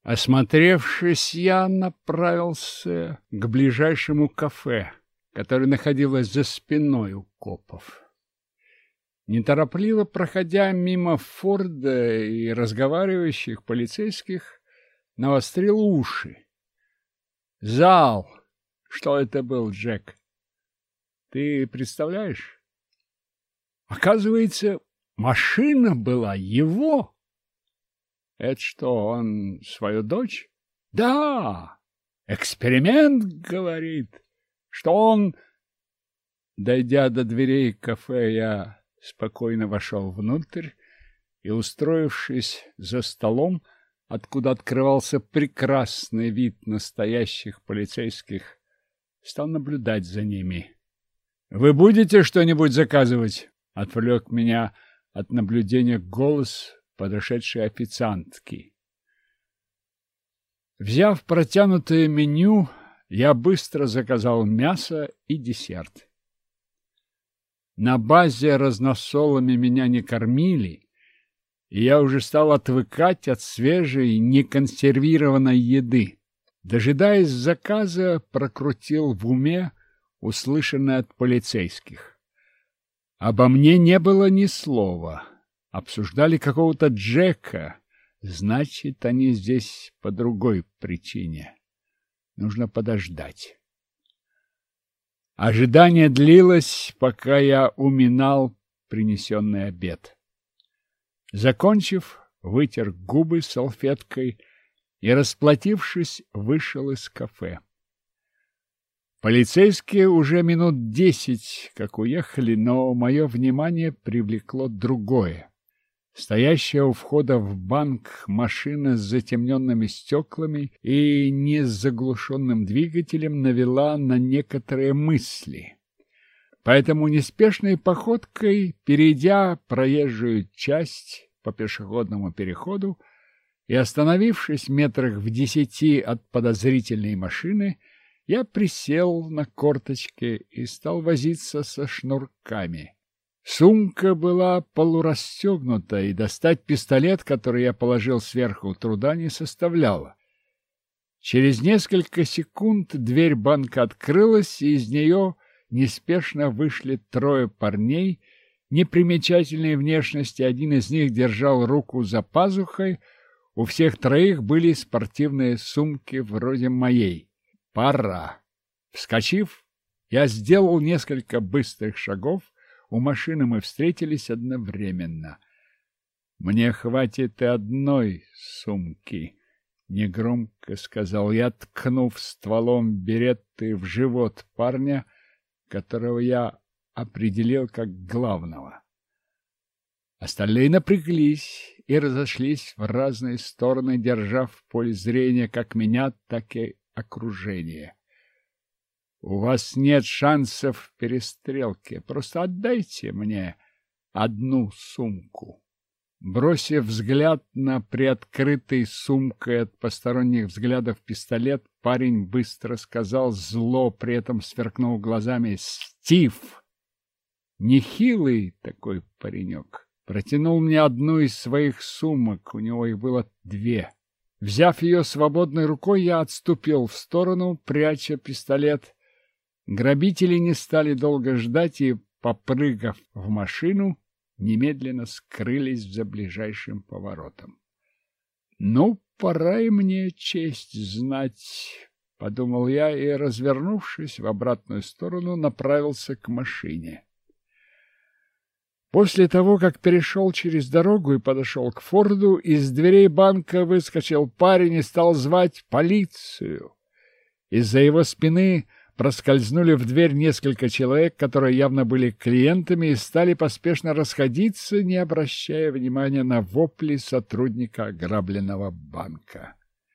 Осмотревшись, я направился к ближайшему кафе, которое находилось за спиной у копов. Неторопливо проходя мимо Форда и разговаривающих полицейских, навострил уши. Зал! Что это был, Джек? Ты представляешь? Оказывается, машина была его. Это что, он свою дочь? Да! Эксперимент, говорит, что он... Дойдя до дверей кафе, я спокойно вошел внутрь и, устроившись за столом, откуда открывался прекрасный вид настоящих полицейских, стал наблюдать за ними. — Вы будете что-нибудь заказывать? — отвлек меня от наблюдения голос подошедшей официантки. Взяв протянутое меню, я быстро заказал мясо и десерт. На базе разносолами меня не кормили, и я уже стал отвыкать от свежей, неконсервированной еды. Дожидаясь заказа, прокрутил в уме услышанное от полицейских. Обо мне не было ни слова. Обсуждали какого-то Джека. Значит, они здесь по другой причине. Нужно подождать. Ожидание длилось, пока я уминал принесенный обед. Закончив, вытер губы салфеткой и, расплатившись, вышел из кафе. Полицейские уже минут 10 как уехали, но мое внимание привлекло другое. Стоящая у входа в банк машина с затемненными стеклами и незаглушенным двигателем навела на некоторые мысли. Поэтому неспешной походкой, перейдя проезжую часть по пешеходному переходу и остановившись метрах в 10 от подозрительной машины, я присел на корточки и стал возиться со шнурками. Сумка была полурастегнута, и достать пистолет, который я положил сверху, труда не составляло. Через несколько секунд дверь банка открылась, и из нее неспешно вышли трое парней непримечательной внешности. Один из них держал руку за пазухой. У всех троих были спортивные сумки вроде моей. Пора. Вскочив, я сделал несколько быстрых шагов. У машины мы встретились одновременно. «Мне хватит и одной сумки», — негромко сказал я, ткнув стволом беретты в живот парня, которого я определил как главного. Остальные напряглись и разошлись в разные стороны, держа в поле зрения как меня, так и окружение. У вас нет шансов в перестрелке. Просто отдайте мне одну сумку. Бросив взгляд на приоткрытый сумкой от посторонних взглядов пистолет, парень быстро сказал, зло при этом сверкнув глазами: «Стив!» Нехилый такой паренек. Протянул мне одну из своих сумок, у него их было 2. Взяв ее свободной рукой, я отступил в сторону, пряча пистолет. Грабители не стали долго ждать и, попрыгав в машину, немедленно скрылись за ближайшим поворотом. «Ну, пора и мне честь знать», — подумал я и, развернувшись в обратную сторону, направился к машине. После того, как перешел через дорогу и подошел к Форду, из дверей банка выскочил парень и стал звать полицию. Из-за его спины проскользнули в дверь несколько человек, которые явно были клиентами, и стали поспешно расходиться, не обращая внимания на вопли сотрудника ограбленного банка.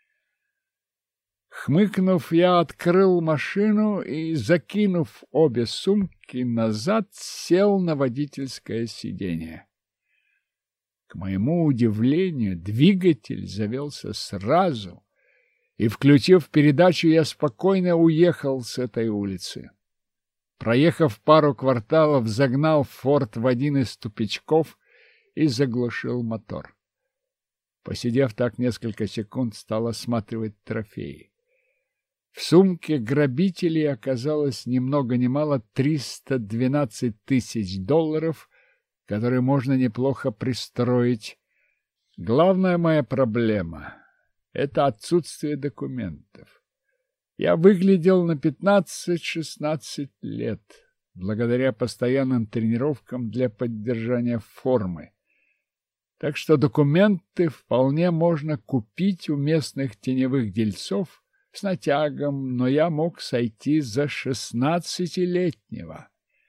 Хмыкнув, я открыл машину и, закинув обе сумки назад, сел на водительское сиденье. К моему удивлению, двигатель завелся сразу, и, включив передачу, я спокойно уехал с этой улицы. Проехав пару кварталов, загнал «Форд» в один из тупичков и заглушил мотор. Посидев так несколько секунд, стал осматривать трофеи. В сумке грабителей оказалось ни много ни мало $312 тысяч, которые можно неплохо пристроить. Главная моя проблема – это отсутствие документов. Я выглядел на 15-16 лет, благодаря постоянным тренировкам для поддержания формы. Так что документы вполне можно купить у местных теневых дельцов с натягом, но я мог сойти за 16-летнего.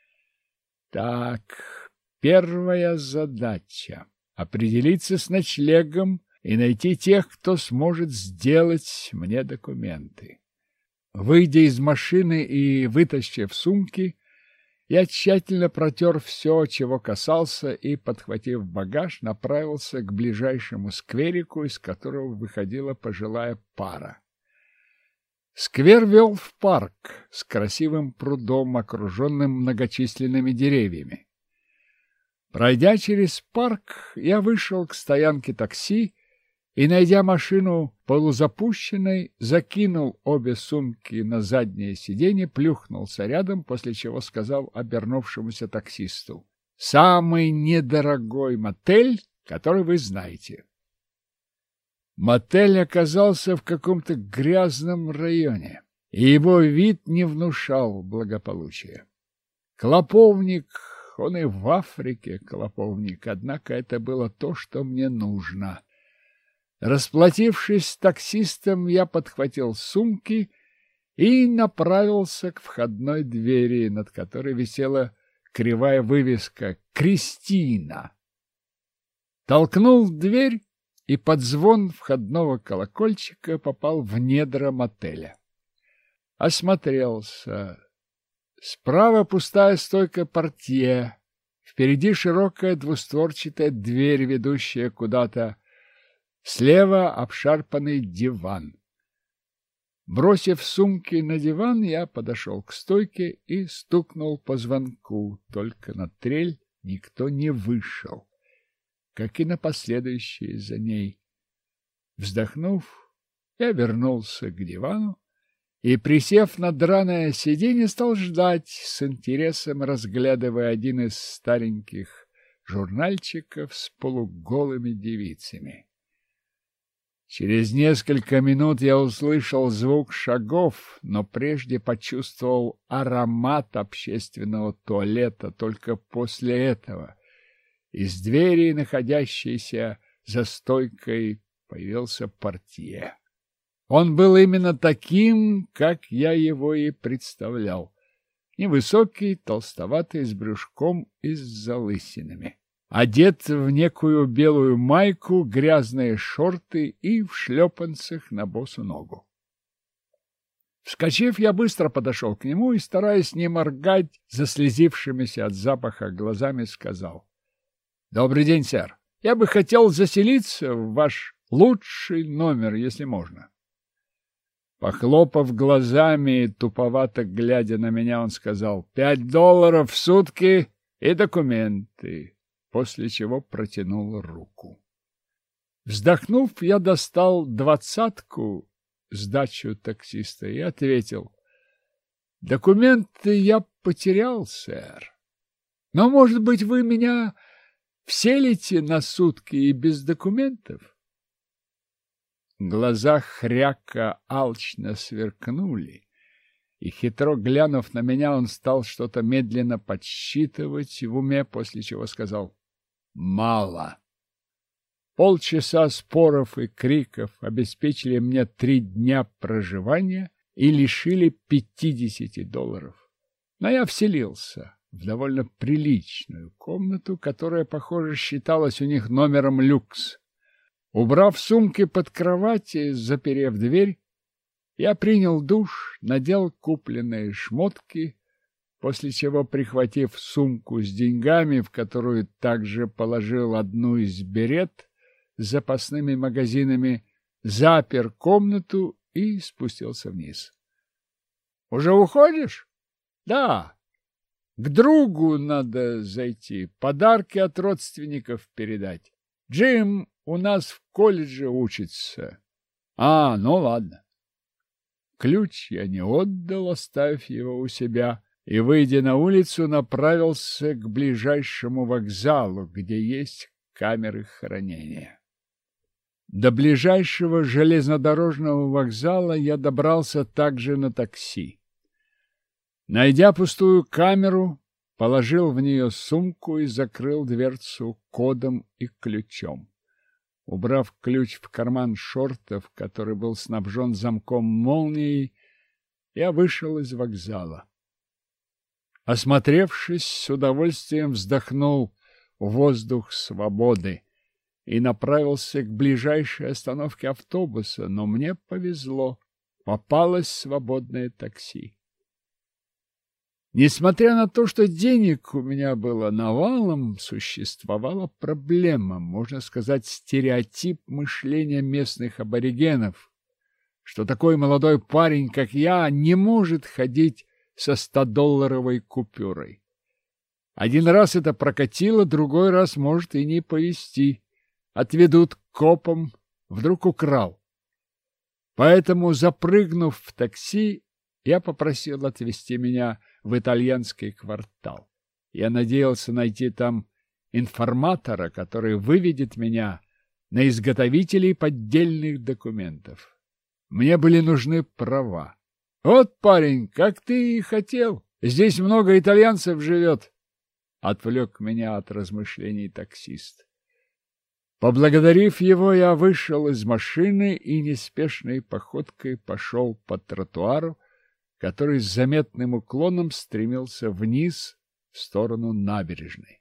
Так, первая задача – определиться с ночлегом и найти тех, кто сможет сделать мне документы. Выйдя из машины и вытащив сумки, я тщательно протер все, чего касался, и, подхватив багаж, направился к ближайшему скверику, из которого выходила пожилая пара. Сквер вел в парк с красивым прудом, окруженным многочисленными деревьями. Пройдя через парк, я вышел к стоянке такси и, найдя машину полузапущенной, закинул обе сумки на заднее сиденье, плюхнулся рядом, после чего сказал обернувшемуся таксисту: «Самый недорогой мотель, который вы знаете». Мотель оказался в каком-то грязном районе, и его вид не внушал благополучия. Клоповник, он и в Африке клоповник, однако это было то, что мне нужно. Расплатившись с таксистом, я подхватил сумки и направился к входной двери, над которой висела кривая вывеска «Кристина». Толкнул дверь и под звон входного колокольчика попал в недра мотеля. Осмотрелся. Справа пустая стойка портье, впереди широкая двустворчатая дверь, ведущая куда-то. Слева обшарпанный диван. Бросив сумки на диван, я подошел к стойке и стукнул по звонку. Только на трель никто не вышел, как и на последующие за ней. Вздохнув, я вернулся к дивану и, присев на драное сиденье, стал ждать, с интересом разглядывая один из стареньких журнальчиков с полуголыми девицами. Через несколько минут я услышал звук шагов, но прежде почувствовал аромат общественного туалета. Только после этого из двери, находящейся за стойкой, появился портье. Он был именно таким, как я его и представлял. Невысокий, толстоватый, с брюшком и с залысинами. Одет в некую белую майку, грязные шорты и в шлепанцах на босу ногу. Вскочив, я быстро подошел к нему и, стараясь не моргать заслезившимися от запаха глазами, сказал: «Добрый день, сэр. Я бы хотел заселиться в ваш лучший номер, если можно». Похлопав глазами и туповато глядя на меня, он сказал: $5 в сутки и документы, после чего протянул руку. Вздохнув, я достал 20-ку, сдачу таксиста, и ответил: «Документы я потерял, сэр. Но, может быть, вы меня вселите на сутки и без документов?» Глаза хряка алчно сверкнули, и, хитро глянув на меня, он стал что-то медленно подсчитывать в уме, после чего сказал: «Мало». Полчаса споров и криков обеспечили мне 3 дня проживания и лишили $50. Но я вселился в довольно приличную комнату, которая, похоже, считалась у них номером люкс. Убрав сумки под кровать и заперев дверь, я принял душ, надел купленные шмотки, после чего, прихватив сумку с деньгами, в которую также положил одну из берет с запасными магазинами, запер комнату и спустился вниз. — Уже уходишь? — Да. К другу надо зайти, подарки от родственников передать. Джим у нас в колледже учится. А, ну ладно. Ключ я не отдал, оставив его у себя, и, выйдя на улицу, направился к ближайшему вокзалу, где есть камеры хранения. До ближайшего железнодорожного вокзала я добрался также на такси. Найдя пустую камеру, положил в нее сумку и закрыл дверцу кодом и ключом. Убрав ключ в карман шортов, который был снабжен замком-молнией, я вышел из вокзала. Осмотревшись, с удовольствием вздохнул воздух свободы и направился к ближайшей остановке автобуса, но мне повезло, попалось свободное такси. Несмотря на то, что денег у меня было навалом, существовала проблема, можно сказать, стереотип мышления местных аборигенов, что такой молодой парень, как я, не может ходить со 100-долларовой купюрой. Один раз это прокатило, другой раз может и не повезти. Отведут к копам, вдруг украл. Поэтому, запрыгнув в такси, я попросил отвезти меня в итальянский квартал. Я надеялся найти там информатора, который выведет меня на изготовителей поддельных документов. Мне были нужны права. Вот, парень, как ты и хотел. Здесь много итальянцев живет. Отвлек меня от размышлений таксист. Поблагодарив его, я вышел из машины и неспешной походкой пошел по тротуару, который с заметным уклоном стремился вниз в сторону набережной.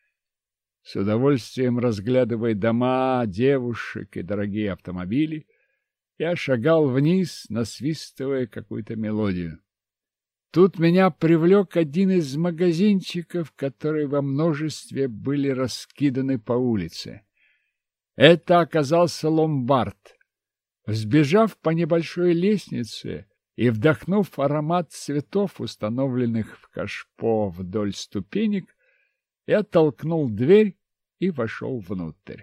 С удовольствием разглядывая дома, девушек и дорогие автомобили, я шагал вниз, насвистывая какую-то мелодию. Тут меня привлек один из магазинчиков, которые во множестве были раскиданы по улице. Это оказался ломбард. Взбежав по небольшой лестнице и вдохнув аромат цветов, установленных в кашпо вдоль ступенек, я толкнул дверь и вошел внутрь.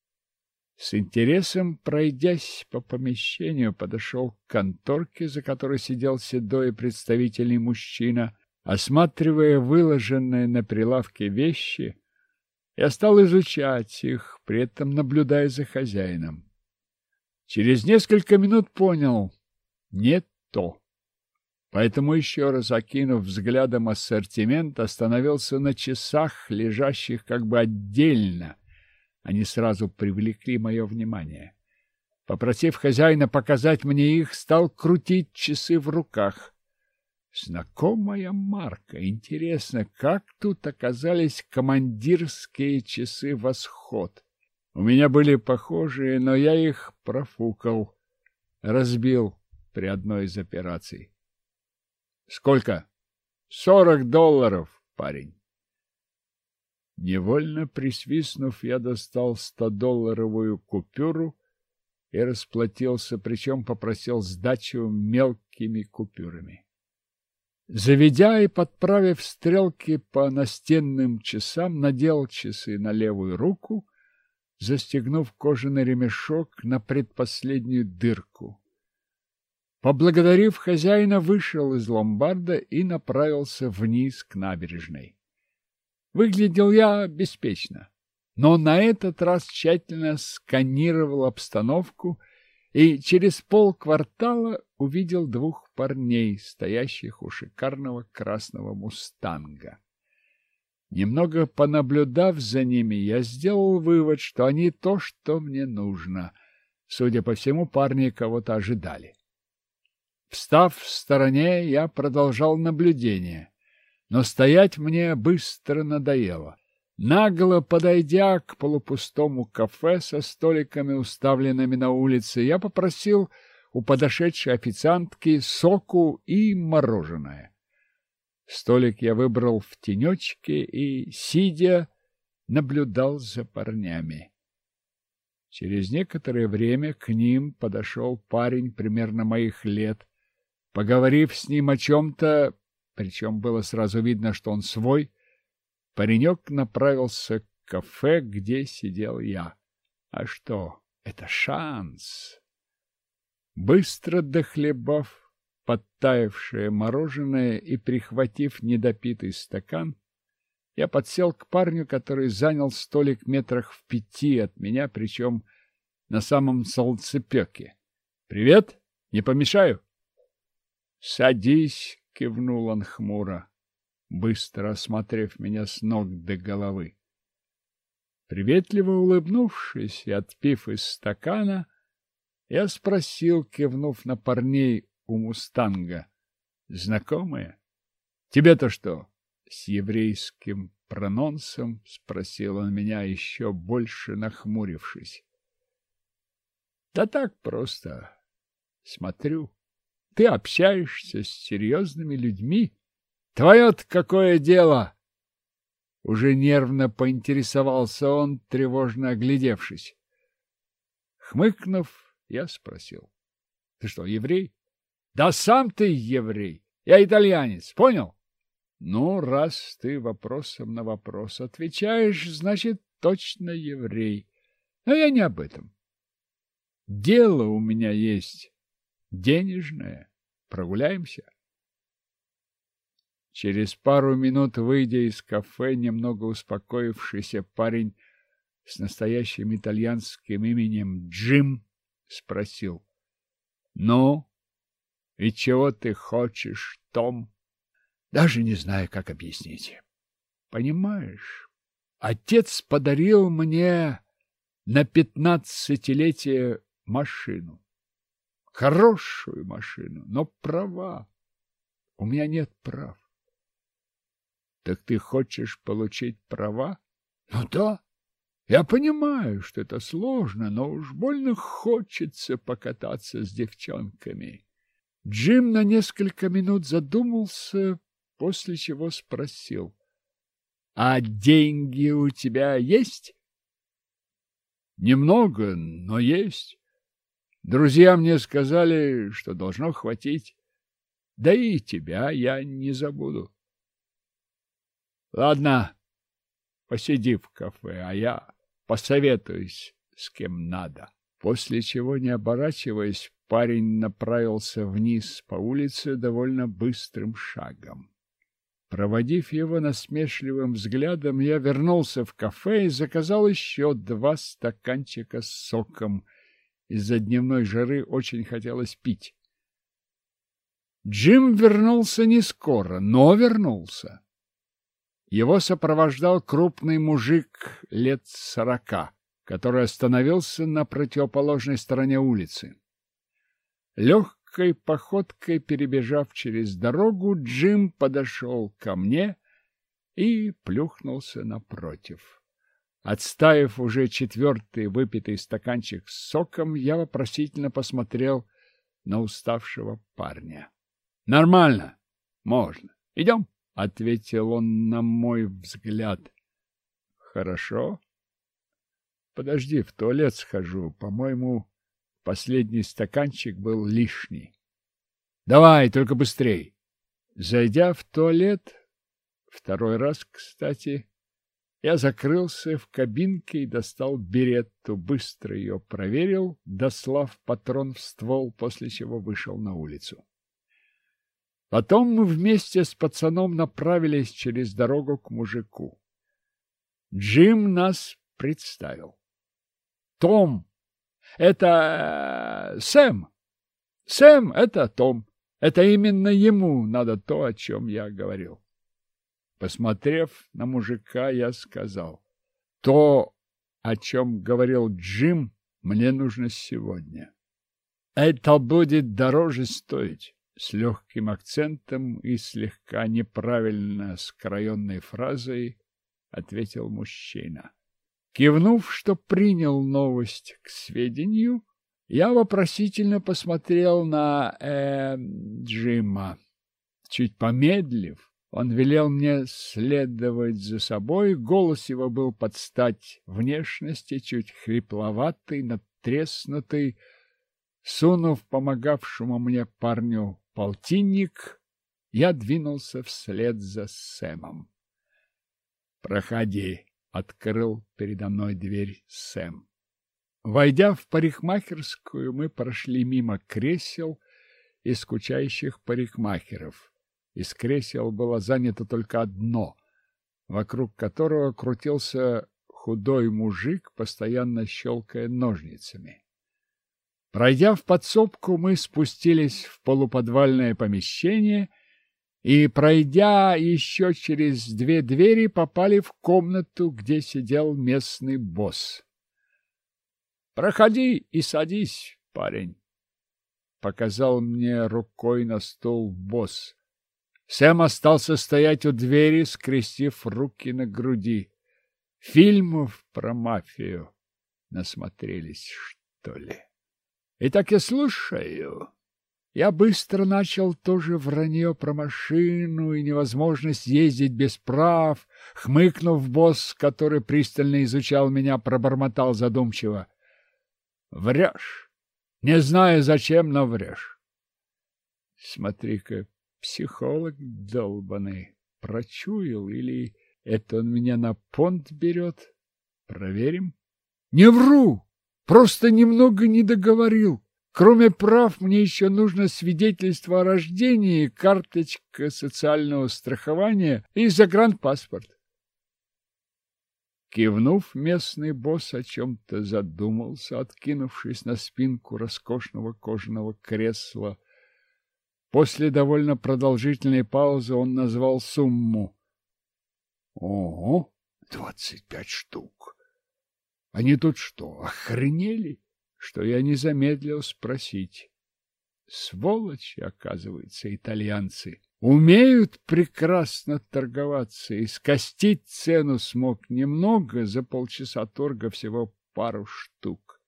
С интересом, пройдясь по помещению, подошел к конторке, за которой сидел седой и представительный мужчина. Осматривая выложенные на прилавке вещи, я стал изучать их, при этом наблюдая за хозяином. Через несколько минут понял — не то. Поэтому, еще раз окинув взглядом ассортимент, остановился на часах, лежащих как бы отдельно. Они сразу привлекли мое внимание. Попросив хозяина показать мне их, стал крутить часы в руках. Знакомая марка. Интересно, как тут оказались командирские часы «Восход»? У меня были похожие, но я их профукал, разбил при одной из операций. Сколько? $40, парень. Невольно присвистнув, я достал 100-долларовую купюру и расплатился, причем попросил сдачу мелкими купюрами. Заведя и подправив стрелки по настенным часам, надел часы на левую руку, застегнув кожаный ремешок на предпоследнюю дырку. Поблагодарив хозяина, вышел из ломбарда и направился вниз к набережной. Выглядел я беспечно, но на этот раз тщательно сканировал обстановку и через полквартала увидел двух парней, стоящих у шикарного красного мустанга. Немного понаблюдав за ними, я сделал вывод, что они то, что мне нужно. Судя по всему, парни кого-то ожидали. Встав в стороне, я продолжал наблюдение. Но стоять мне быстро надоело. Нагло подойдя к полупустому кафе со столиками, уставленными на улице, я попросил у подошедшей официантки соку и мороженое. Столик я выбрал в тенечке и, сидя, наблюдал за парнями. Через некоторое время к ним подошел парень примерно моих лет. Поговорив с ним о чем-то, причем было сразу видно, что он свой, паренек направился к кафе, где сидел я. А что, это шанс. Быстро дохлебав подтаявшее мороженое и прихватив недопитый стакан, я подсел к парню, который занял столик метрах в 5 от меня, причем на самом солнцепеке. «Привет! Не помешаю?» «Садись!» — кивнул он хмуро, быстро осмотрев меня с ног до головы. Приветливо улыбнувшись и отпив из стакана, я спросил, кивнув на парней у мустанга: «Знакомые? Тебе-то что?» С еврейским прононсом спросил он меня, еще больше нахмурившись. «Да так просто. Смотрю, ты общаешься с серьезными людьми. Твое-то какое дело?» Уже нервно поинтересовался он, тревожно оглядевшись. Хмыкнув, я спросил: «Ты что, еврей?» «Да сам ты еврей! Я итальянец, понял?» «Ну, раз ты вопросом на вопрос отвечаешь, значит, точно еврей. Но я не об этом. Дело у меня есть денежное. Прогуляемся?» Через пару минут, выйдя из кафе, немного успокоившийся парень с настоящим итальянским именем Джим спросил: «Ну, и чего ты хочешь, Том?» «Даже не знаю, как объяснить. Понимаешь, отец подарил мне на 15-летие машину. Хорошую машину, но права. У меня нет прав». «Так ты хочешь получить права?» «Ну да. Я понимаю, что это сложно, но уж больно хочется покататься с девчонками». Джим на несколько минут задумался, после чего спросил: «А деньги у тебя есть?» «Немного, но есть. Друзья мне сказали, что должно хватить. Да и тебя я не забуду». «Ладно, посиди в кафе, а я посоветуюсь с кем надо». После чего, не оборачиваясь, парень направился вниз по улице довольно быстрым шагом. Проводив его насмешливым взглядом, я вернулся в кафе и заказал еще 2 стаканчика с соком. Из-за дневной жары очень хотелось пить. Джим вернулся не скоро, но вернулся. Его сопровождал крупный мужик лет 40, который остановился на противоположной стороне улицы. Легкой походкой перебежав через дорогу, Джим подошел ко мне и плюхнулся напротив. Отставив уже 4-й выпитый стаканчик с соком, я вопросительно посмотрел на уставшего парня. — Нормально, можно. Идем, — ответил он на мой взгляд. — Хорошо. Подожди, в туалет схожу. По-моему, последний стаканчик был лишний. Давай, только быстрей. Зайдя в туалет, 2-й раз, кстати, я закрылся в кабинке и достал беретту, быстро ее проверил, дослав патрон в ствол, после чего вышел на улицу. Потом мы вместе с пацаном направились через дорогу к мужику. Джим нас представил. Том, это Сэм. Сэм, это Том. Это именно ему надо то, о чем я говорил. Посмотрев на мужика, я сказал: то, о чем говорил Джим, мне нужно сегодня. Это будет дороже стоить. С легким акцентом и слегка неправильно скроенной фразой ответил мужчина. Кивнув, что принял новость к сведению, я вопросительно посмотрел на Джима. Чуть помедлив, он велел мне следовать за собой. Голос его был под стать внешности, чуть хрипловатый, надтреснутый. Сунув помогавшему мне парню полтинник, я двинулся вслед за Сэмом. «Проходи», — открыл передо мной дверь Сэм. Войдя в парикмахерскую, мы прошли мимо кресел и скучающих парикмахеров. Из кресел было занято только одно, вокруг которого крутился худой мужик, постоянно щелкая ножницами. Пройдя в подсобку, мы спустились в полуподвальное помещение и, пройдя еще через 2 двери, попали в комнату, где сидел местный босс. «Проходи и садись, парень», — показал мне рукой на стул босс. Сэм остался стоять у двери, скрестив руки на груди. Фильмов про мафию насмотрелись, что ли? Итак, я слушаю. Я быстро начал тоже вранье про машину и невозможность ездить без прав. Хмыкнув, босс, который пристально изучал меня, пробормотал задумчиво: «Врешь. Не знаю зачем, но врешь». Смотри-ка, психолог долбаный. Прочуял или это он меня на понт берет? Проверим. Не вру. Просто немного не договорил. Кроме прав, мне еще нужно свидетельство о рождении, карточка социального страхования и загранпаспорт. Кивнув, местный босс о чем-то задумался, откинувшись на спинку роскошного кожаного кресла. После довольно продолжительной паузы он назвал сумму. Ого, 25 штук. Они тут что, охренели? Что я не замедлил спросить. Сволочи, оказывается, итальянцы. Умеют прекрасно торговаться, и скостить цену смог немного, за полчаса торга всего пару штук.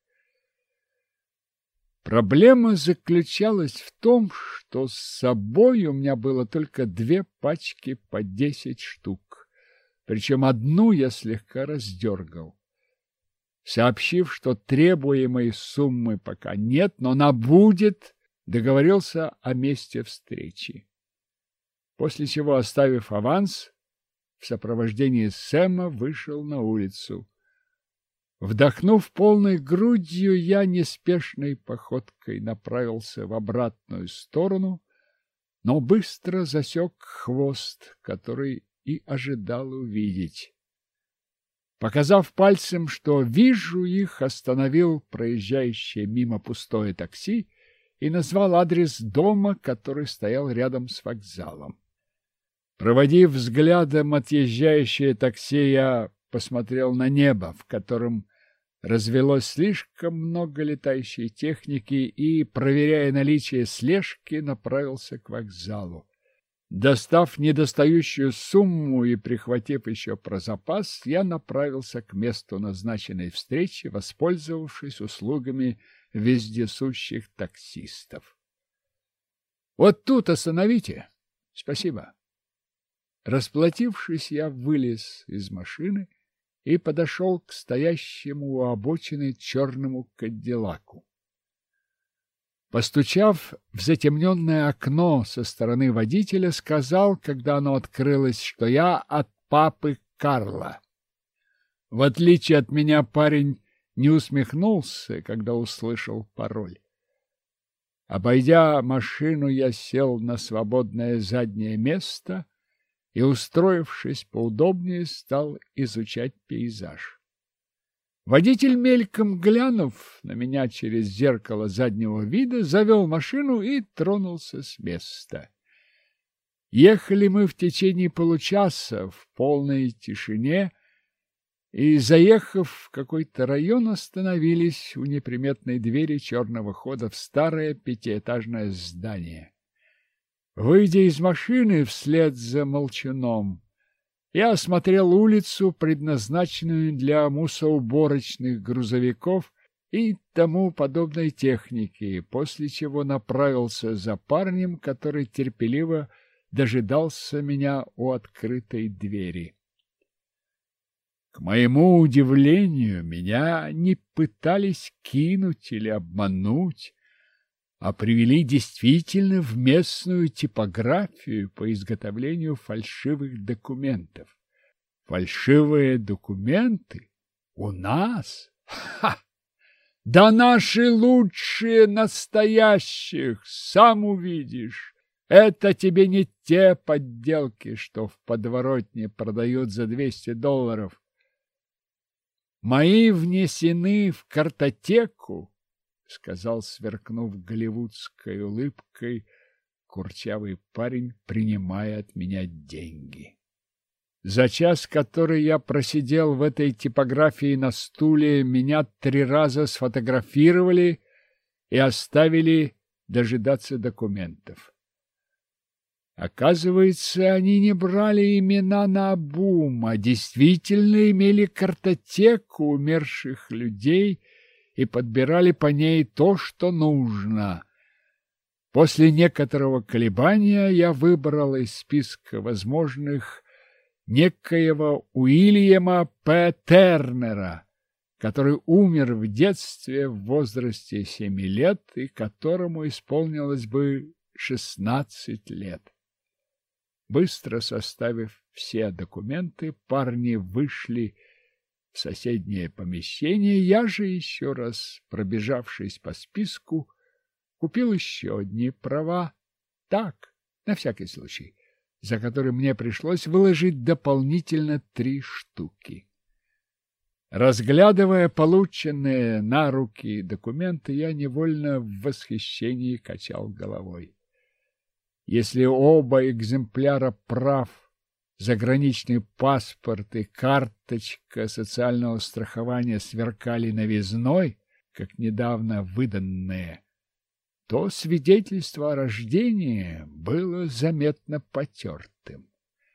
Проблема заключалась в том, что с собой у меня было только 2 пачки по 10 штук, причем одну я слегка раздергал. Сообщив, что требуемой суммы пока нет, но она будет, договорился о месте встречи. После чего, оставив аванс, в сопровождении Сэма вышел на улицу. Вдохнув полной грудью, я неспешной походкой направился в обратную сторону, но быстро засек хвост, который и ожидал увидеть. Показав пальцем, что вижу их, остановил проезжающее мимо пустое такси и назвал адрес дома, который стоял рядом с вокзалом. Проводив взглядом отъезжающее такси, я посмотрел на небо, в котором развелось слишком много летающей техники, и, проверяя наличие слежки, направился к вокзалу. Достав недостающую сумму и прихватив еще про запас, я направился к месту назначенной встречи, воспользовавшись услугами вездесущих таксистов. «Вот тут остановите. Спасибо». Расплатившись, я вылез из машины и подошел к стоящему у обочины черному кадиллаку. Постучав в затемненное окно со стороны водителя, сказал, когда оно открылось, что я от папы Карла. В отличие от меня, парень не усмехнулся, когда услышал пароль. Обойдя машину, я сел на свободное заднее место и, устроившись поудобнее, стал изучать пейзаж. Водитель, мельком глянув на меня через зеркало заднего вида, завел машину и тронулся с места. Ехали мы в течение получаса в полной тишине и, заехав в какой-то район, остановились у неприметной двери черного хода в старое 5-этажное здание. Выйдя из машины вслед за молчуном, я осмотрел улицу, предназначенную для мусороуборочных грузовиков и тому подобной техники, после чего направился за парнем, который терпеливо дожидался меня у открытой двери. К моему удивлению, меня не пытались кинуть или обмануть, а привели действительно в местную типографию по изготовлению фальшивых документов. Фальшивые документы? У нас? Ха! Да наши лучшие настоящих, сам увидишь. Это тебе не те подделки, что в подворотне продают за $200. Мои внесены в картотеку, сказал, сверкнув голливудской улыбкой, курчавый парень, принимая от меня деньги. За час, который я просидел в этой типографии на стуле, меня 3 раза сфотографировали и оставили дожидаться документов. Оказывается, они не брали имена наобум, а действительно имели картотеку умерших людей и подбирали по ней то, что нужно. После некоторого колебания я выбрал из списка возможных некоего Уильяма П. Тернера, который умер в детстве в возрасте 7 лет и которому исполнилось бы 16 лет. Быстро составив все документы, парни вышли в соседнее помещение. Я же, еще раз пробежавшись по списку, купил еще одни права, так, на всякий случай, за который мне пришлось выложить дополнительно 3 штуки. Разглядывая полученные на руки документы, я невольно в восхищении качал головой. Если оба экземпляра прав, заграничный паспорт и карточка социального страхования сверкали новизной, как недавно выданные, то свидетельство о рождении было заметно потертым.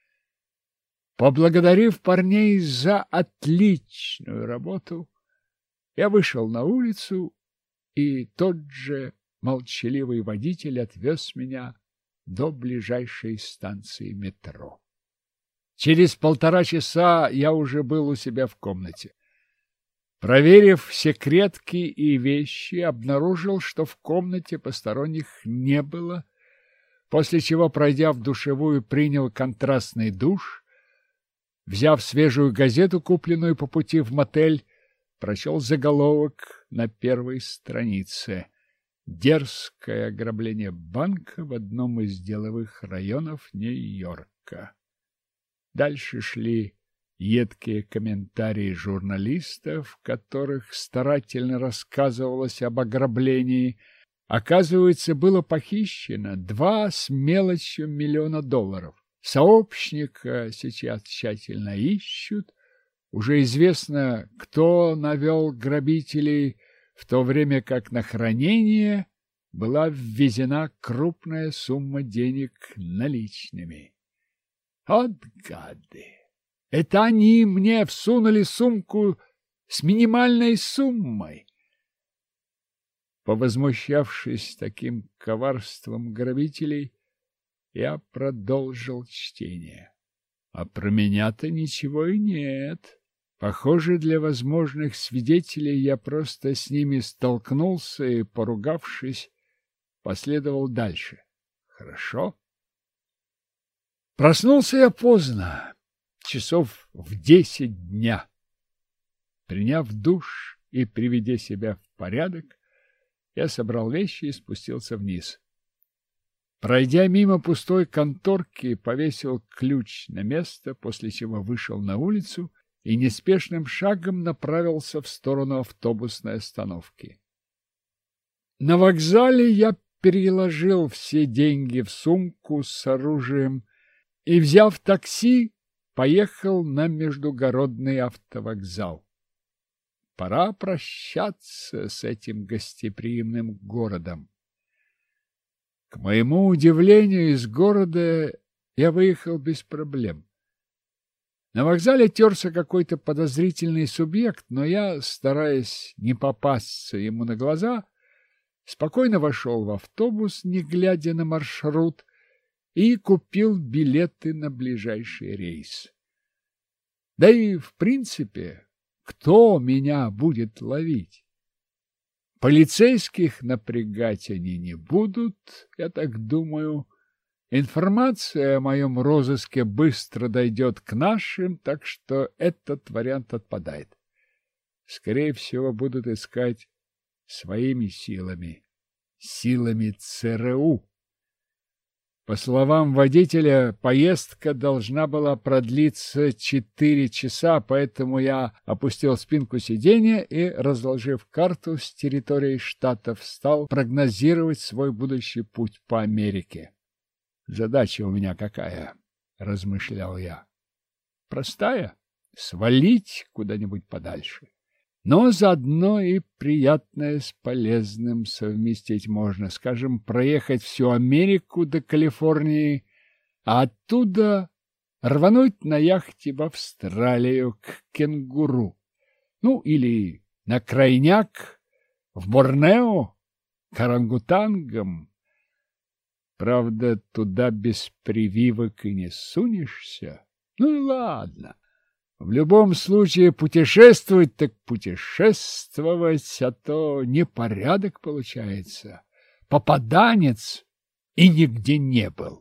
Поблагодарив парней за отличную работу, я вышел на улицу, и тот же молчаливый водитель отвез меня до ближайшей станции метро. Через 1,5 часа я уже был у себя в комнате. Проверив секретки и вещи, обнаружил, что в комнате посторонних не было, после чего, пройдя в душевую, принял контрастный душ, взяв свежую газету, купленную по пути в мотель, прочел заголовок на первой странице: «Дерзкое ограбление банка в одном из деловых районов Нью-Йорка». Дальше шли едкие комментарии журналистов, в которых старательно рассказывалось об ограблении. Оказывается, было похищено 2 с мелочью $1 000 000. Сообщника сейчас тщательно ищут. Уже известно, кто навел грабителей, в то время как на хранение была ввезена крупная сумма денег наличными. От гады! Это они мне всунули сумку с минимальной суммой. Повозмущавшись таким коварством грабителей, я продолжил чтение. А про меня-то ничего и нет. Похоже, для возможных свидетелей я просто с ними столкнулся и, поругавшись, последовал дальше. Хорошо. Проснулся я поздно, часов в 10 дня. Приняв душ и приведя себя в порядок, я собрал вещи и спустился вниз. Пройдя мимо пустой конторки, повесил ключ на место, после чего вышел на улицу и неспешным шагом направился в сторону автобусной остановки. На вокзале я переложил все деньги в сумку с оружием и, взяв такси, поехал на междугородный автовокзал. Пора прощаться с этим гостеприимным городом. К моему удивлению, из города я выехал без проблем. На вокзале терся какой-то подозрительный субъект, но я, стараясь не попасться ему на глаза, спокойно вошел в автобус, не глядя на маршрут, и купил билеты на ближайший рейс. Да и, в принципе, кто меня будет ловить? Полицейских напрягать они не будут, я так думаю. Информация о моем розыске быстро дойдет к нашим, так что этот вариант отпадает. Скорее всего, будут искать своими силами, силами ЦРУ. По словам водителя, поездка должна была продлиться 4 часа, поэтому я опустил спинку сиденья и, разложив карту с территорией штатов, стал прогнозировать свой будущий путь по Америке. «Задача у меня какая?» – размышлял я. «Простая – свалить куда-нибудь подальше. Но заодно и приятное с полезным совместить можно. Скажем, проехать всю Америку до Калифорнии, а оттуда рвануть на яхте в Австралию к кенгуру. Ну, или на крайняк в Борнео к орангутангам. Правда, туда без прививок и не сунешься. Ну и ладно. В любом случае, путешествовать так путешествовать, а то непорядок получается. Попаданец и нигде не был.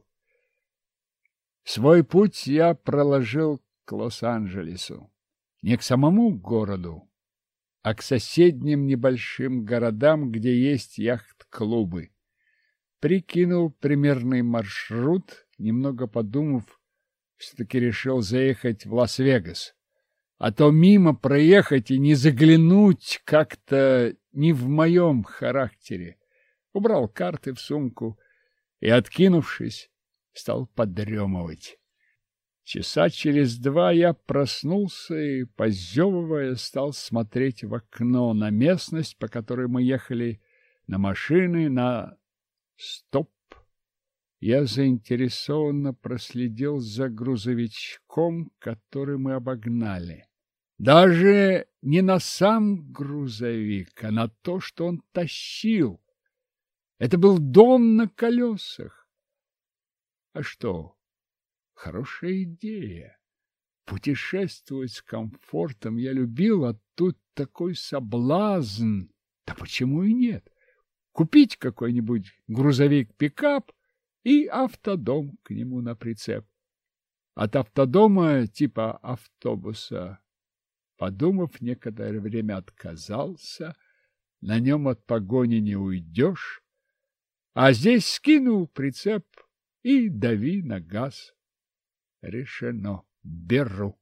Свой путь я проложил к Лос-Анджелесу. Не к самому городу, а к соседним небольшим городам, где есть яхт-клубы. Прикинул примерный маршрут, немного подумав, все-таки решил заехать в Лас-Вегас. А то мимо проехать и не заглянуть как-то не в моем характере. Убрал карты в сумку и, откинувшись, стал подремывать. Часа через 2 я проснулся и, позевывая, стал смотреть в окно на местность, по которой мы ехали, на машины, на... Стоп! Я заинтересованно проследил за грузовичком, который мы обогнали. Даже не на сам грузовик, а на то, что он тащил. Это был дом на колесах. А что? Хорошая идея. Путешествовать с комфортом я любил, а тут такой соблазн. Да почему и нет? Купить какой-нибудь грузовик-пикап и автодом к нему на прицеп. От автодома типа автобуса, подумав, некоторое время отказался. На нем от погони не уйдешь. А здесь скинул прицеп и дави на газ. Решено. Беру.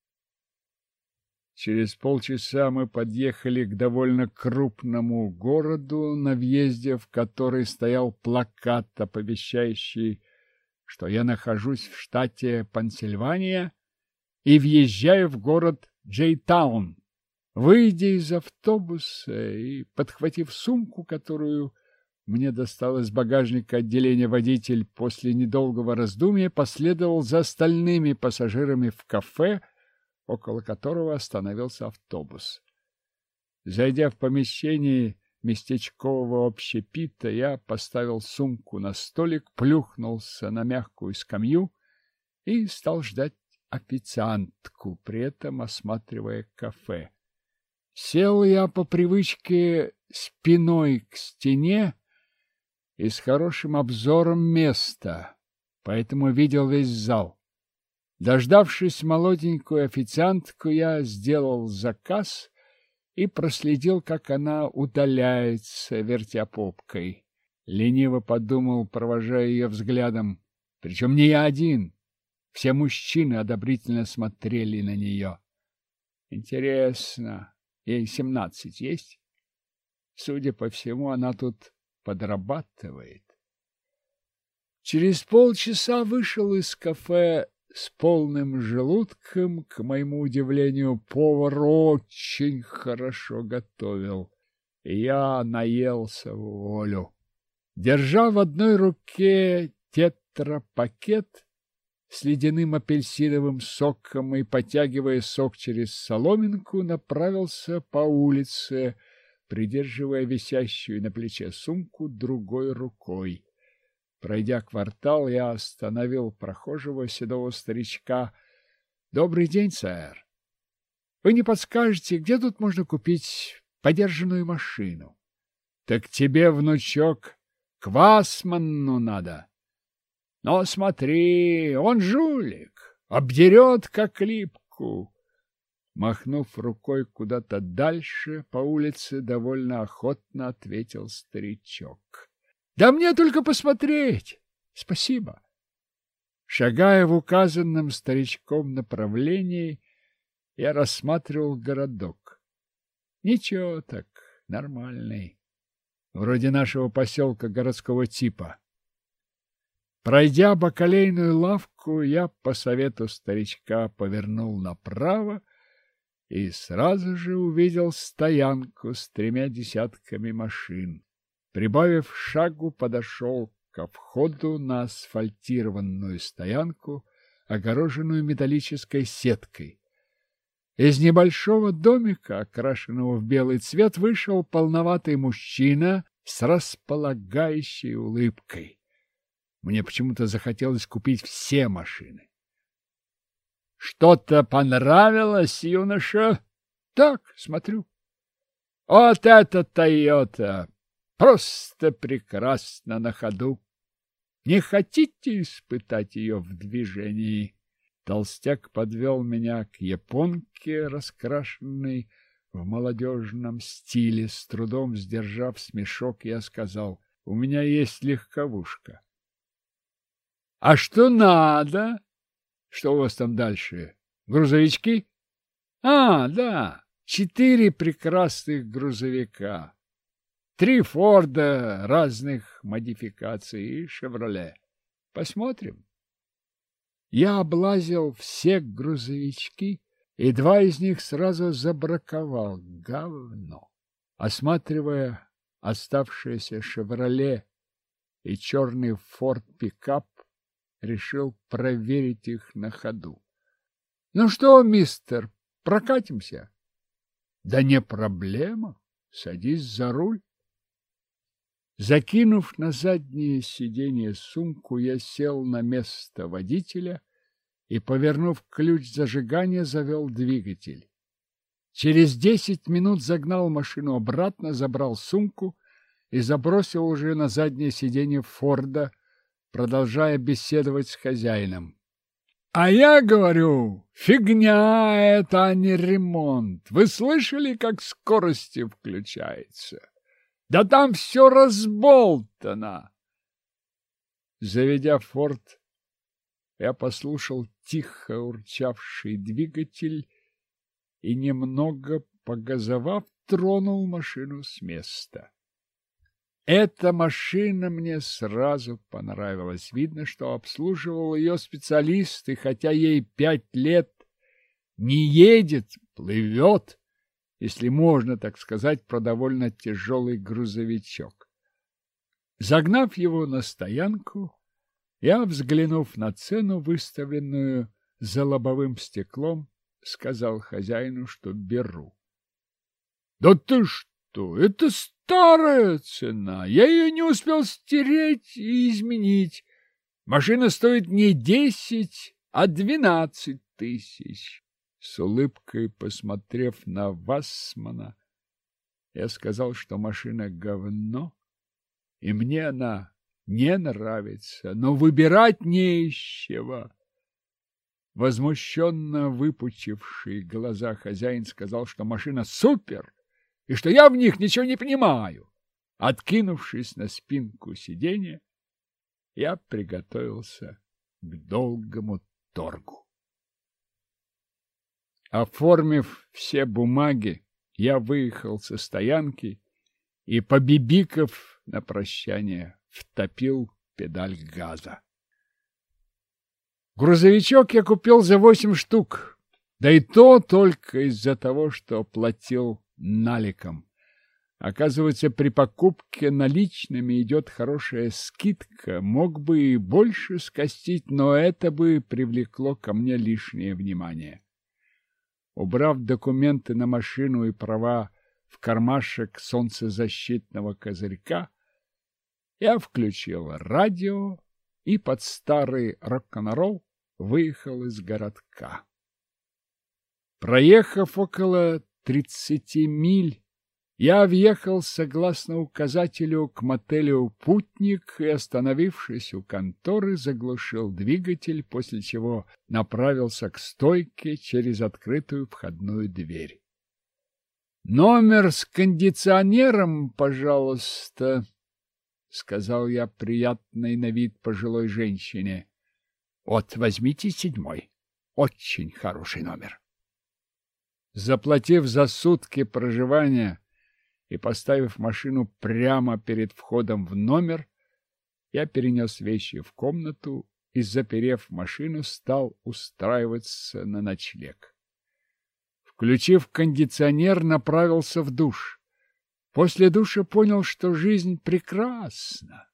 Через полчаса мы подъехали к довольно крупному городу, на въезде в который стоял плакат, оповещающий, что я нахожусь в штате Пенсильвания и въезжаю в город Джейтаун. Выйдя из автобуса и подхватив сумку, которую мне достал из багажника отделения водитель, после недолгого раздумья последовал за остальными пассажирами в кафе, около которого остановился автобус. Зайдя в помещение местечкового общепита, я поставил сумку на столик, плюхнулся на мягкую скамью и стал ждать официантку, при этом осматривая кафе. Сел я по привычке спиной к стене и с хорошим обзором места, поэтому видел весь зал. Дождавшись молоденькую официантку, я сделал заказ и проследил, как она удаляется, вертя попкой. Лениво подумал, провожая ее взглядом. Причем не я один. Все мужчины одобрительно смотрели на нее. Интересно, ей 17 есть? Судя по всему, она тут подрабатывает. Через полчаса вышел из кафе с полным желудком. К моему удивлению, повар очень хорошо готовил. Я наелся в волю. Держа в одной руке тетрапакет с ледяным апельсиновым соком и, потягивая сок через соломинку, направился по улице, придерживая висящую на плече сумку другой рукой. Пройдя квартал, я остановил прохожего седого старичка. — Добрый день, сэр. Вы не подскажете, где тут можно купить подержанную машину? — Так тебе, внучок, к Вассманну надо. Но смотри, он жулик, обдерет как липку. Махнув рукой куда-то дальше по улице, довольно охотно ответил старичок. Да мне только посмотреть. Спасибо. Шагая в указанном старичком направлении, я рассматривал городок. Ничего так, нормальный. Вроде нашего поселка городского типа. Пройдя бакалейную лавку, я по совету старичка повернул направо и сразу же увидел стоянку с 3 десятками машин. Прибавив шагу, подошел ко входу на асфальтированную стоянку, огороженную металлической сеткой. Из небольшого домика, окрашенного в белый цвет, вышел полноватый мужчина с располагающей улыбкой. Мне почему-то захотелось купить все машины. — Что-то понравилось, юноша? — Так, смотрю. — Вот это Тойота! Просто прекрасно на ходу. Не хотите испытать ее в движении? Толстяк подвел меня к японке, раскрашенной в молодежном стиле. С трудом сдержав смешок, я сказал: у меня есть легковушка. — А что надо? Что у вас там дальше? Грузовички? — А, да, 4 прекрасных грузовика. 3 Форда разных модификаций и Шевроле. Посмотрим. Я облазил все грузовички, и 2 из них сразу забраковал. Говно. Осматривая оставшиеся Шевроле и черный Форд-пикап, решил проверить их на ходу. — Ну что, мистер, прокатимся? — Да не проблема. Садись за руль. Закинув на заднее сиденье сумку, я сел на место водителя и, повернув ключ зажигания, завел двигатель. Через 10 минут загнал машину обратно, забрал сумку и забросил уже на заднее сиденье Форда, продолжая беседовать с хозяином. — А я говорю, фигня это, а не ремонт. Вы слышали, как скорости включается? Да там все разболтано. Заведя Форд, я послушал тихо урчавший двигатель и, немного погазовав, тронул машину с места. Эта машина мне сразу понравилась. Видно, что обслуживал ее специалист, и хотя ей 5 лет, не едет, плывет, если можно так сказать, про довольно тяжелый грузовичок. Загнав его на стоянку, я, взглянув на цену, выставленную за лобовым стеклом, сказал хозяину, что беру. — Да ты что, это старая цена, я ее не успел стереть и изменить. Машина стоит не 10, а 12 тысяч. С улыбкой посмотрев на Вассмана, я сказал, что машина говно, и мне она не нравится, но выбирать не из чего. Возмущенно выпучивший глаза хозяин сказал, что машина супер, и что я в них ничего не понимаю. Откинувшись на спинку сиденья, я приготовился к долгому торгу. Оформив все бумаги, я выехал со стоянки и, побибикав на прощание, втопил педаль газа. Грузовичок я купил за 8 штук, да и то только из-за того, что платил наликом. Оказывается, при покупке наличными идет хорошая скидка, мог бы и больше скостить, но это бы привлекло ко мне лишнее внимание. Убрав документы на машину и права в кармашек солнцезащитного козырька, я включил радио и под старый рок-н-ролл выехал из городка. Проехав около 30 миль, Я въехал согласно указателю к мотелю «Путник» и, остановившись у конторы, заглушил двигатель, после чего направился к стойке через открытую входную дверь. «Номер с кондиционером, пожалуйста», — сказал я приятной на вид пожилой женщине. «Вот, возьмите 7-й. Очень хороший номер». Заплатив за сутки проживания и поставив машину прямо перед входом в номер, я перенес вещи в комнату и, заперев машину, стал устраиваться на ночлег. Включив кондиционер, направился в душ. После душа понял, что жизнь прекрасна.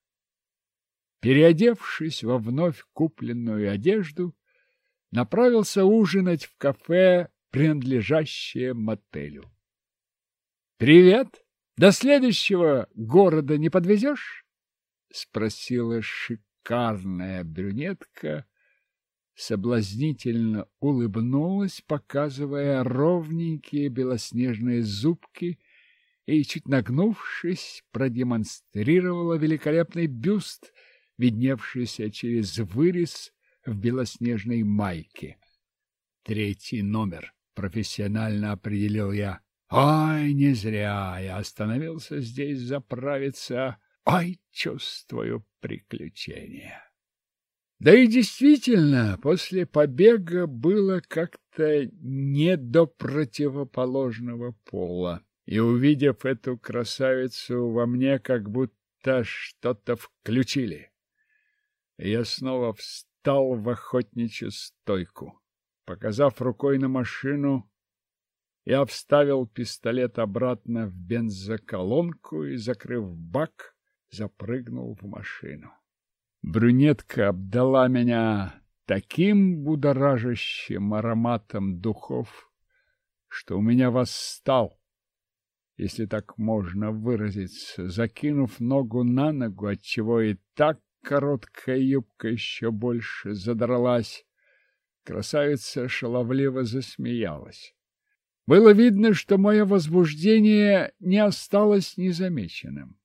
Переодевшись во вновь купленную одежду, направился ужинать в кафе, принадлежащее мотелю. «Привет! До следующего города не подвезешь?» — спросила шикарная брюнетка, соблазнительно улыбнулась, показывая ровненькие белоснежные зубки, и, чуть нагнувшись, продемонстрировала великолепный бюст, видневшийся через вырез в белоснежной майке. «3-й номер», — профессионально определил я. Ай, не зря я остановился здесь заправиться. Ай, чувствую приключения. Да и действительно, после побега было как-то не до противоположного пола. И, увидев эту красавицу, во мне как будто что-то включили. Я снова встал в охотничью стойку. Показав рукой на машину, я вставил пистолет обратно в бензоколонку и, закрыв бак, запрыгнул в машину. Брюнетка обдала меня таким будоражащим ароматом духов, что у меня восстал, если так можно выразиться, закинув ногу на ногу, отчего и так короткая юбка еще больше задралась. Красавица шаловливо засмеялась. Было видно, что мое возбуждение не осталось незамеченным.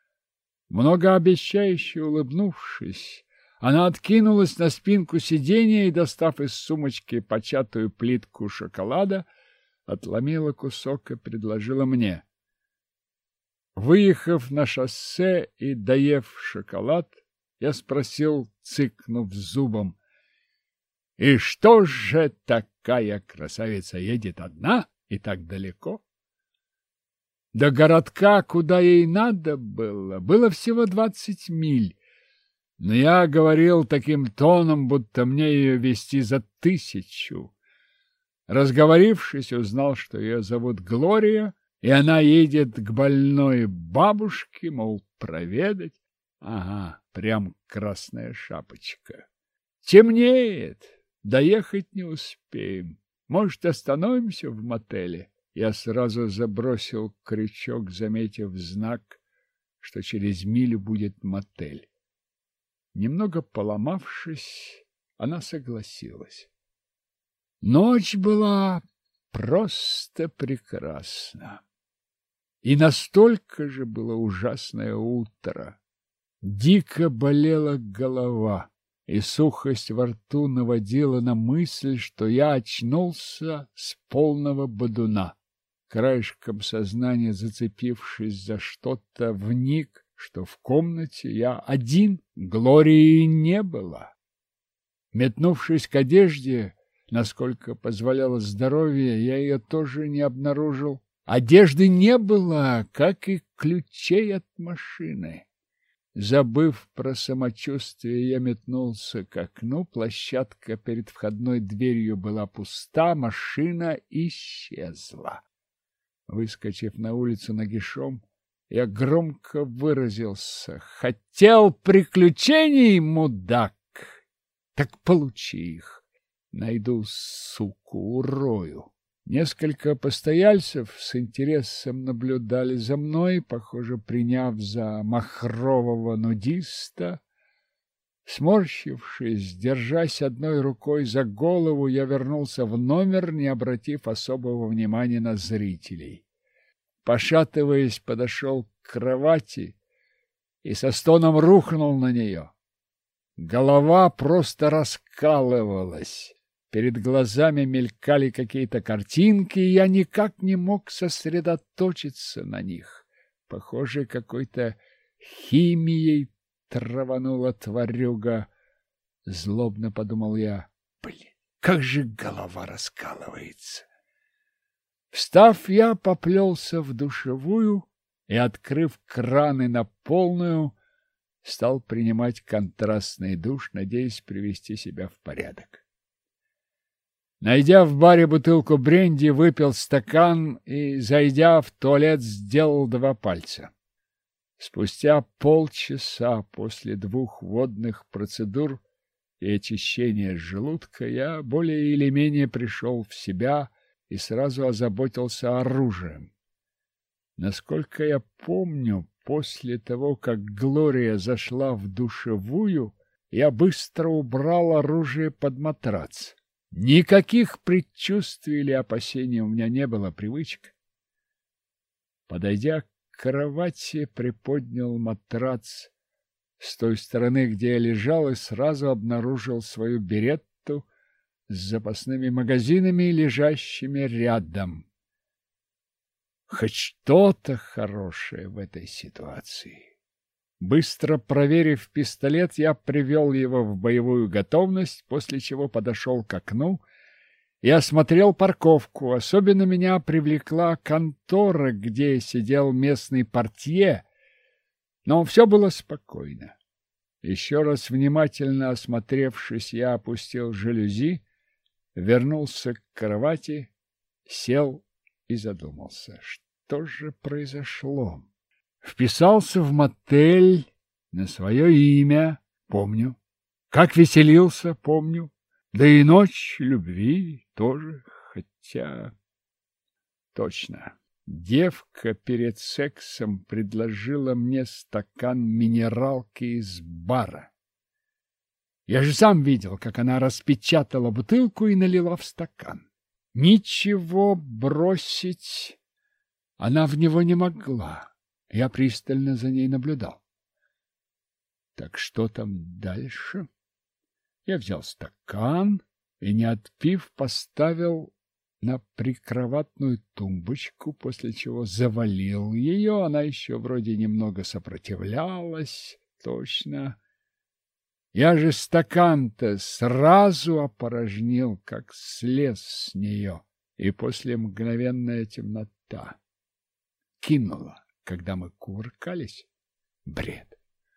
Многообещающе улыбнувшись, она откинулась на спинку сиденья и, достав из сумочки початую плитку шоколада, отломила кусок и предложила мне. Выехав на шоссе и доев шоколад, я спросил, цыкнув зубом: «И что же такая красавица едет одна и так далеко?» До городка, куда ей надо было всего 20 миль, но я говорил таким тоном, будто мне ее везти за 1000. Разговорившись, узнал, что ее зовут Глория, и она едет к больной бабушке, мол, проведать. Ага, прям красная шапочка. Темнеет, доехать не успеем. Может, остановимся в мотеле? Я сразу забросил крючок, заметив знак, что через милю будет мотель. Немного поломавшись, она согласилась. Ночь была просто прекрасна. И настолько же было ужасное утро. Дико болела голова, и сухость во рту наводила на мысль, что я очнулся с полного бодуна. Краешком сознания, зацепившись за что-то, вник, что в комнате я один, Глории не было. Метнувшись к одежде, насколько позволяло здоровье, я ее тоже не обнаружил. Одежды не было, как и ключей от машины. Забыв про самочувствие, я метнулся к окну. Площадка перед входной дверью была пуста, машина исчезла. Выскочив на улицу нагишом, я громко выразился: «Хотел приключений, мудак? Так получи их! Найду, суку, урою!» Несколько постояльцев с интересом наблюдали за мной, похоже, приняв за махрового нудиста. Сморщившись, держась одной рукой за голову, я вернулся в номер, не обратив особого внимания на зрителей. пошатываясь, подошел к кровати и со стоном рухнул на нее. Голова просто раскалывалась. Перед глазами мелькали какие-то картинки, и я никак не мог сосредоточиться на них. Похоже, какой-то химией траванула тварюга. Злобно подумал я. Блин, как же голова раскалывается. Встав, я поплелся в душевую и, открыв краны на полную, стал принимать контрастный душ, надеясь привести себя в порядок. Найдя в баре бутылку бренди, выпил стакан и, зайдя в туалет, сделал 2 пальца. Спустя полчаса после 2 водных процедур и очищения желудка я более или менее пришел в себя и сразу озаботился оружием. Насколько я помню, после того, как Глория зашла в душевую, я быстро убрал оружие под матрац. Никаких предчувствий или опасений у меня не было, привычка. Подойдя к кровати, приподнял матрац с той стороны, где я лежал, и сразу обнаружил свою беретту с запасными магазинами, лежащими рядом. Хоть что-то хорошее в этой ситуации. Быстро проверив пистолет, я привел его в боевую готовность, после чего подошел к окну и осмотрел парковку. Особенно меня привлекла контора, где сидел местный портье, но все было спокойно. Еще раз внимательно осмотревшись, я опустил жалюзи, вернулся к кровати, сел и задумался, что же произошло. Вписался в мотель на свое имя, помню. Как веселился, помню. Да и ночь любви тоже, хотя... Точно. Девка перед сексом предложила мне стакан минералки из бара. Я же сам видел, как она распечатала бутылку и налила в стакан. Ничего бросить она в него не могла. Я пристально за ней наблюдал. Так что там дальше? Я взял стакан и, не отпив, поставил на прикроватную тумбочку, после чего завалил ее. Она еще вроде немного сопротивлялась. Точно. Я же стакан-то сразу опорожнил, как слез с нее, и после мгновенная темнота кинула, когда мы кувыркались. Бред.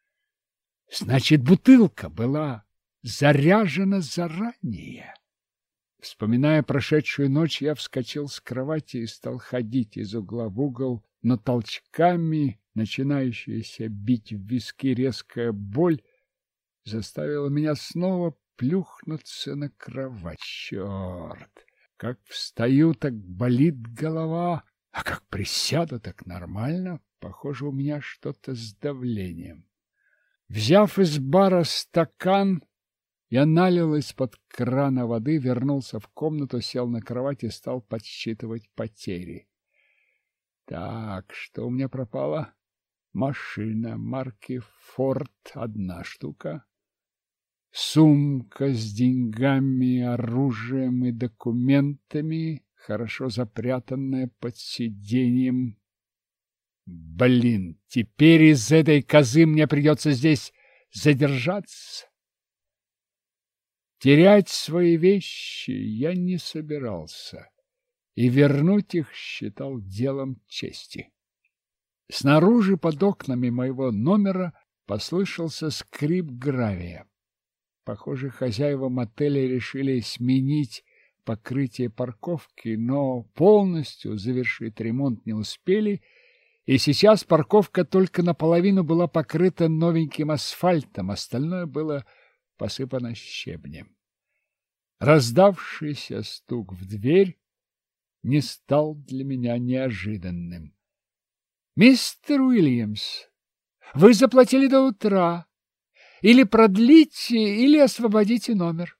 Значит, бутылка была заряжена заранее. Вспоминая прошедшую ночь, я вскочил с кровати и стал ходить из угла в угол, но толчками начинающаяся бить в виски резкая боль заставила меня снова плюхнуться на кровать. Черт! Как встаю, так болит голова, а как присяду, так нормально. Похоже, у меня что-то с давлением. Взяв из бара стакан, я налил из-под крана воды, вернулся в комнату, сел на кровать и стал подсчитывать потери. Так, что у меня пропало? Машина марки «Форд» — 1 штука. Сумка с деньгами, оружием и документами, хорошо запрятанная под сиденьем. Блин, теперь из этой козы мне придется здесь задержаться. Терять свои вещи я не собирался, и вернуть их считал делом чести. Снаружи под окнами моего номера послышался скрип гравия. Похоже, хозяева мотеля решили сменить покрытие парковки, но полностью завершить ремонт не успели, и сейчас парковка только наполовину была покрыта новеньким асфальтом, остальное было посыпано щебнем. Раздавшийся стук в дверь не стал для меня неожиданным. «Мистер Уильямс, вы заплатили до утра. Или продлите, или освободите номер».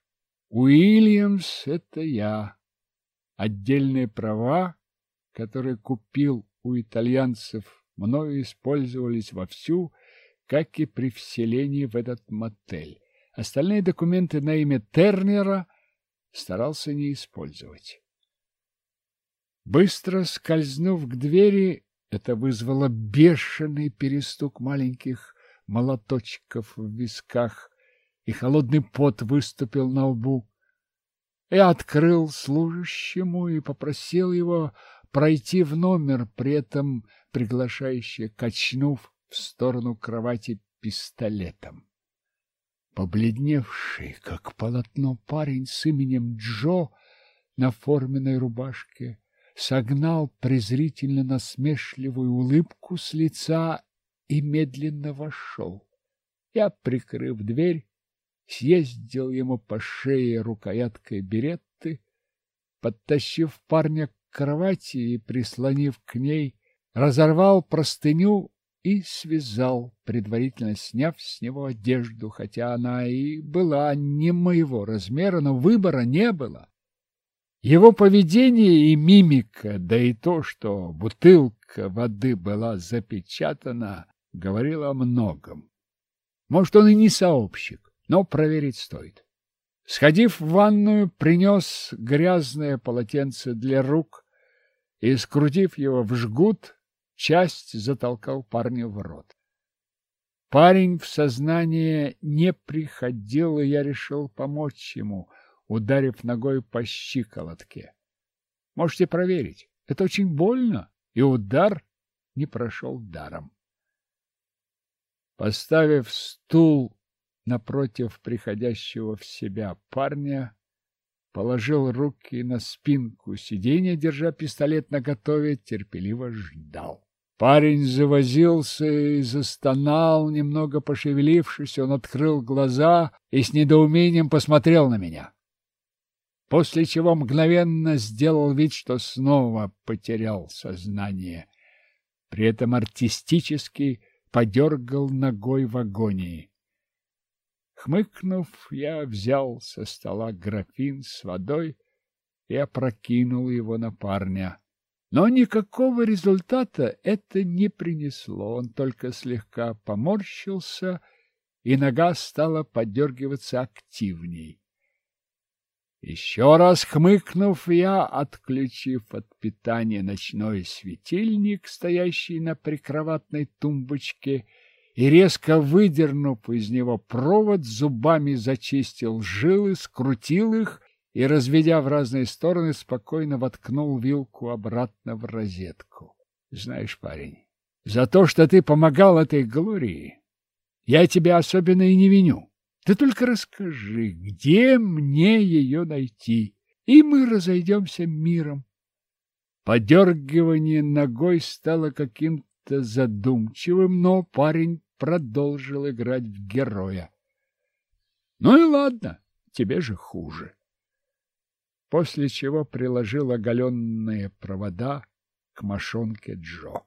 Уильямс — это я. Отдельные права, которые купил у итальянцев мною использовались вовсю, как и при вселении в этот мотель. Остальные документы на имя Тернера старался не использовать. Быстро скользнув к двери, это вызвало бешеный перестук маленьких молоточков в висках, и холодный пот выступил на лбу. Я открыл служащему и попросил его пройти в номер, при этом приглашающе качнув в сторону кровати пистолетом. Побледневший, как полотно, парень с именем Джо на форменной рубашке согнал презрительно-насмешливую улыбку с лица и медленно вошел. Я, прикрыв дверь, съездил ему по шее рукояткой беретты, подтащив парня к кровати и, прислонив к ней, разорвал простыню и связал, предварительно сняв с него одежду, хотя она и была не моего размера, но выбора не было. Его поведение и мимика, да и то, что бутылка воды была запечатана, говорило о многом. Может, он и не сообщник, но проверить стоит. Сходив в ванную, принес грязное полотенце для рук и, скрутив его в жгут, часть затолкал парню в рот. Парень в сознание не приходил, и я решил помочь ему, ударив ногой по щиколотке. Можете проверить, это очень больно, и удар не прошел даром. Поставив стул напротив приходящего в себя парня, положил руки на спинку сиденья, держа пистолет наготове, терпеливо ждал. Парень завозился и застонал, немного пошевелившись, он открыл глаза и с недоумением посмотрел на меня. После чего мгновенно сделал вид, что снова потерял сознание. При этом артистически подергал ногой в агонии. Хмыкнув, я взял со стола графин с водой и опрокинул его на парня. Но никакого результата это не принесло. Он только слегка поморщился, и нога стала подергиваться активней. Еще раз хмыкнув, я, отключив от питания ночной светильник, стоящий на прикроватной тумбочке, и, резко выдернув из него провод, зубами зачистил жилы, скрутил их и, разведя в разные стороны, спокойно воткнул вилку обратно в розетку. Знаешь, парень, за то, что ты помогал этой Глории, я тебя особенно и не виню. Ты только расскажи, где мне ее найти, и мы разойдемся миром. Подергивание ногой стало каким-то задумчивым, но парень продолжил играть в героя. Ну и ладно, тебе же хуже. После чего приложил оголенные провода к мошонке Джо.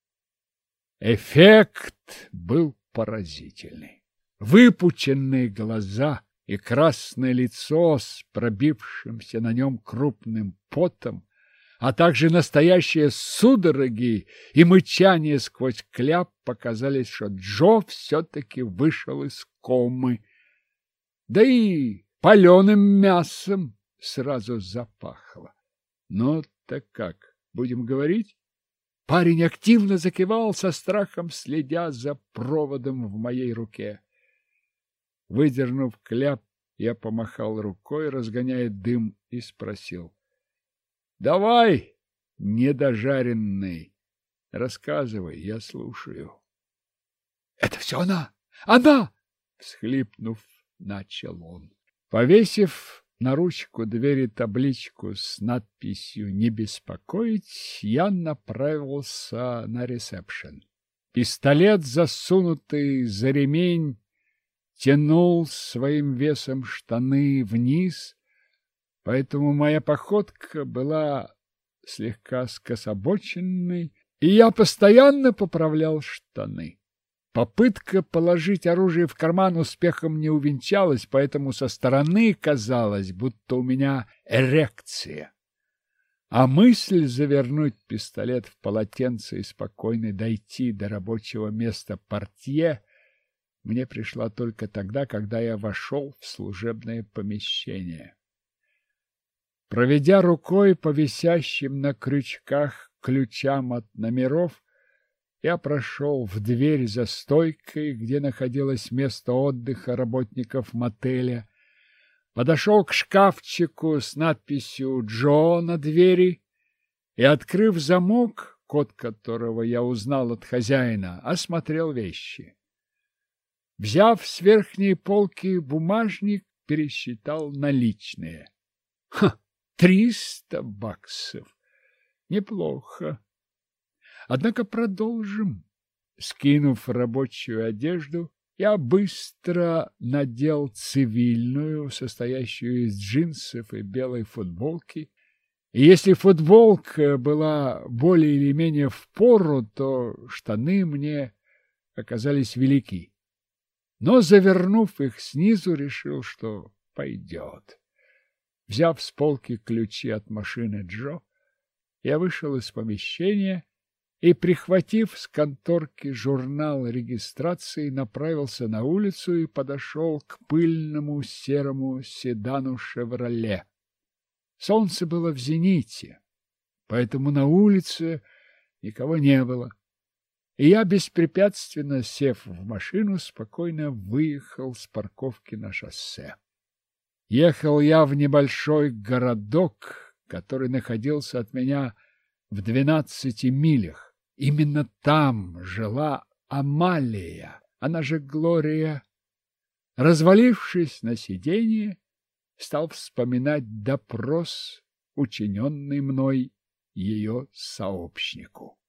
Эффект был поразительный. Выпученные глаза и красное лицо с пробившимся на нем крупным потом, а также настоящие судороги и мычание сквозь кляп показались, что Джо все-таки вышел из комы. Да и паленым мясом сразу запахло. Ну, так как, будем говорить? Парень активно закивал, со страхом следя за проводом в моей руке. Выдернув кляп, я помахал рукой, разгоняя дым, и спросил: давай, недожаренный, рассказывай, я слушаю. Это все она! Она! Всхлипнув, начал он. Повесив на ручку двери табличку с надписью «Не беспокоить», я направился на ресепшн. Пистолет, засунутый за ремень, тянул своим весом штаны вниз, поэтому моя походка была слегка скособоченной, и я постоянно поправлял штаны. Попытка положить оружие в карман успехом не увенчалась, поэтому со стороны казалось, будто у меня эрекция. А мысль завернуть пистолет в полотенце и спокойно дойти до рабочего места портье мне пришла только тогда, когда я вошел в служебное помещение. Проведя рукой по висящим на крючках ключам от номеров, я прошел в дверь за стойкой, где находилось место отдыха работников мотеля, подошел к шкафчику с надписью «Джо» на двери и, открыв замок, код которого я узнал от хозяина, осмотрел вещи. Взяв с верхней полки бумажник, пересчитал наличные. 300 баксов! Неплохо. Однако продолжим. Скинув рабочую одежду, я быстро надел цивильную, состоящую из джинсов и белой футболки. И если футболка была более или менее впору, то штаны мне оказались велики. Но, завернув их снизу, решил, что пойдет. Взяв с полки ключи от машины Джо, я вышел из помещения и, прихватив с конторки журнал регистрации, направился на улицу и подошел к пыльному серому седану «Шевроле». Солнце было в зените, поэтому на улице никого не было, и я, беспрепятственно сев в машину, спокойно выехал с парковки на шоссе. Ехал я в небольшой городок, который находился от меня в 12 милях. Именно там жила Амалия, она же Глория. Развалившись на сиденье, стал вспоминать допрос, учиненный мной ее сообщнику.